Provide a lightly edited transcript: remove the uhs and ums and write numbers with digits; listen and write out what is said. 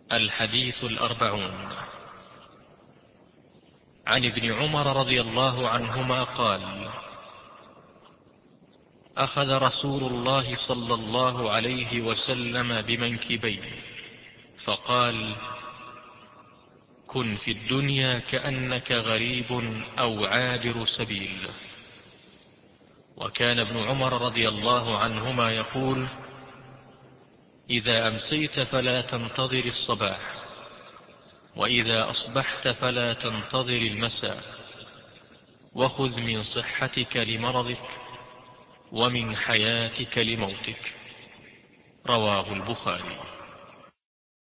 الحديث 40. عن ابن عمر رضي الله عنهما قال: أخذ رسول الله صلى الله عليه وسلم بمنكبيه فقال: كن في الدنيا كأنك غريب أو عابر سبيل. وكان ابن عمر رضي الله عنهما يقول: إذا أمسيت فلا تنتظر الصباح، وإذا أصبحت فلا تنتظر المساء، وخذ من صحتك لمرضك ومن حياتك لموتك. رواه البخاري.